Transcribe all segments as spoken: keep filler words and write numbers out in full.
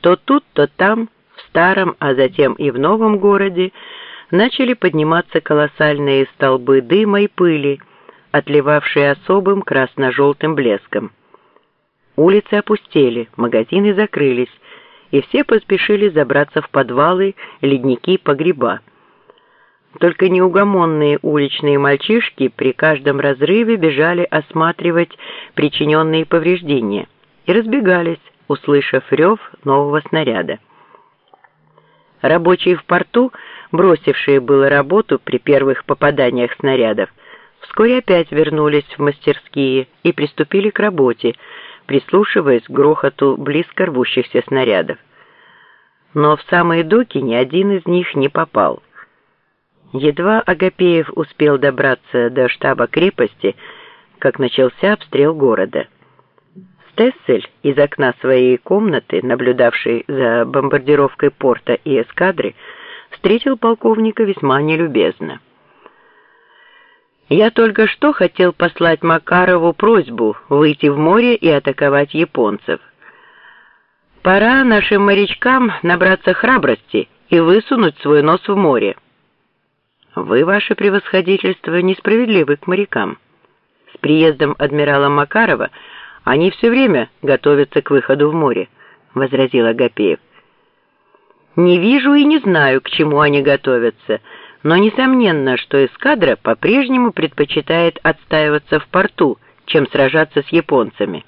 То тут, то там, в старом, а затем и в новом городе, начали подниматься колоссальные столбы дыма и пыли, отливавшие особым красно-желтым блеском. Улицы опустели, магазины закрылись, и все поспешили забраться в подвалы, ледники, погреба. Только неугомонные уличные мальчишки при каждом разрыве бежали осматривать причиненные повреждения и разбегались, услышав рев нового снаряда. Рабочие в порту, бросившие было работу при первых попаданиях снарядов, вскоре опять вернулись в мастерские и приступили к работе, прислушиваясь к грохоту близко рвущихся снарядов. Но в самые доки ни один из них не попал. Едва Агапеев успел добраться до штаба крепости, как начался обстрел города. Стессель из окна своей комнаты, наблюдавший за бомбардировкой порта и эскадры, встретил полковника весьма нелюбезно. «Я только что хотел послать Макарову просьбу выйти в море и атаковать японцев. Пора нашим морячкам набраться храбрости и высунуть свой нос в море». «Вы, ваше превосходительство, несправедливы к морякам. С приездом адмирала Макарова они все время готовятся к выходу в море», — возразил Агапеев. «Не вижу и не знаю, к чему они готовятся, но несомненно, что эскадра по-прежнему предпочитает отстаиваться в порту, чем сражаться с японцами.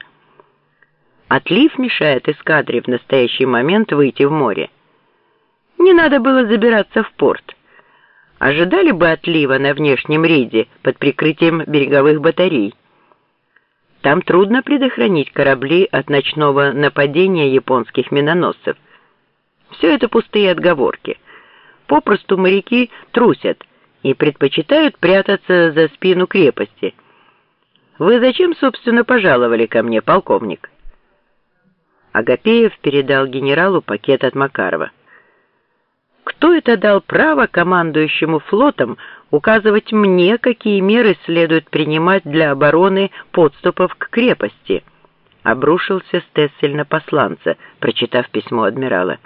Отлив мешает эскадре в настоящий момент выйти в море. Не надо было забираться в порт. Ожидали бы отлива на внешнем рейде под прикрытием береговых батарей. Там трудно предохранить корабли от ночного нападения японских миноносцев. Все это пустые отговорки. Попросту моряки трусят и предпочитают прятаться за спину крепости. Вы зачем, собственно, пожаловали ко мне, полковник?» Агапеев передал генералу пакет от Макарова. «Кто это дал право командующему флотом указывать мне, какие меры следует принимать для обороны подступов к крепости?» Обрушился Стессель на посланца, прочитав письмо адмирала.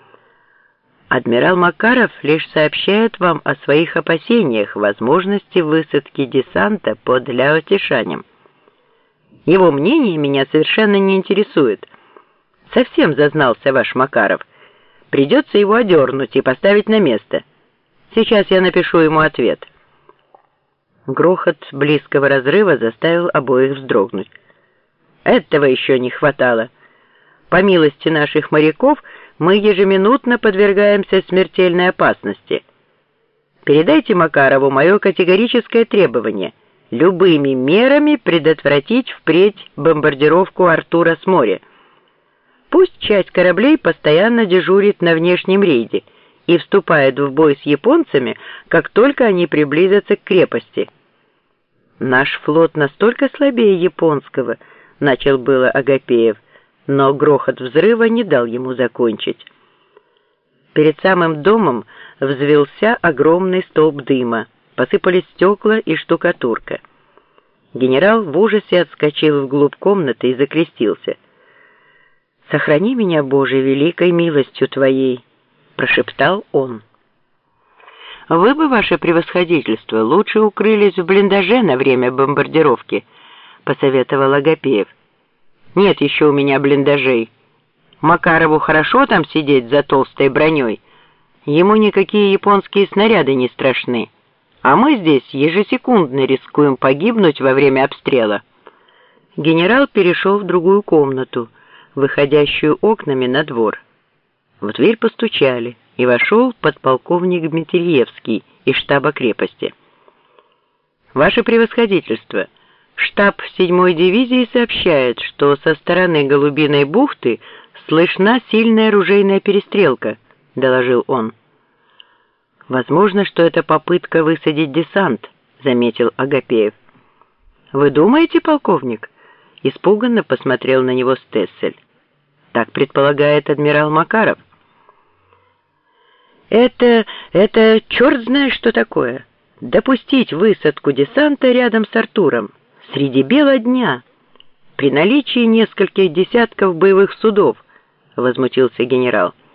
«Адмирал Макаров лишь сообщает вам о своих опасениях в возможности высадки десанта под Ляо-Тишанем. Его мнение меня совершенно не интересует. Совсем зазнался ваш Макаров. Придется его одернуть и поставить на место. Сейчас я напишу ему ответ». Грохот близкого разрыва заставил обоих вздрогнуть. «Этого еще не хватало. По милости наших моряков мы ежеминутно подвергаемся смертельной опасности. Передайте Макарову мое категорическое требование — любыми мерами предотвратить впредь бомбардировку Артура с моря. Пусть часть кораблей постоянно дежурит на внешнем рейде и вступает в бой с японцами, как только они приблизятся к крепости». «Наш флот настолько слабее японского», — начал было Агапеев, но грохот взрыва не дал ему закончить. Перед самым домом взвился огромный столб дыма, посыпались стекла и штукатурка. Генерал в ужасе отскочил вглубь комнаты и закрестился. «Сохрани меня, Боже, великой милостью Твоей», — прошептал он. «Вы бы, ваше превосходительство, лучше укрылись в блиндаже на время бомбардировки», — посоветовал Агапеев. «Нет еще у меня блиндажей. Макарову хорошо там сидеть за толстой броней. Ему никакие японские снаряды не страшны. А мы здесь ежесекундно рискуем погибнуть во время обстрела». Генерал перешел в другую комнату, выходящую окнами на двор. В дверь постучали, и вошел подполковник Дмитриевский из штаба крепости. «Ваше превосходительство, штаб седьмой дивизии сообщает, что со стороны Голубиной бухты слышна сильная оружейная перестрелка», — доложил он. «Возможно, что это попытка высадить десант», — заметил Агапеев. «Вы думаете, полковник?» — испуганно посмотрел на него Стессель. «Так предполагает адмирал Макаров». «Это... это черт знает что такое. Допустить высадку десанта рядом с Артуром, среди бела дня, при наличии нескольких десятков боевых судов, возмутился генерал.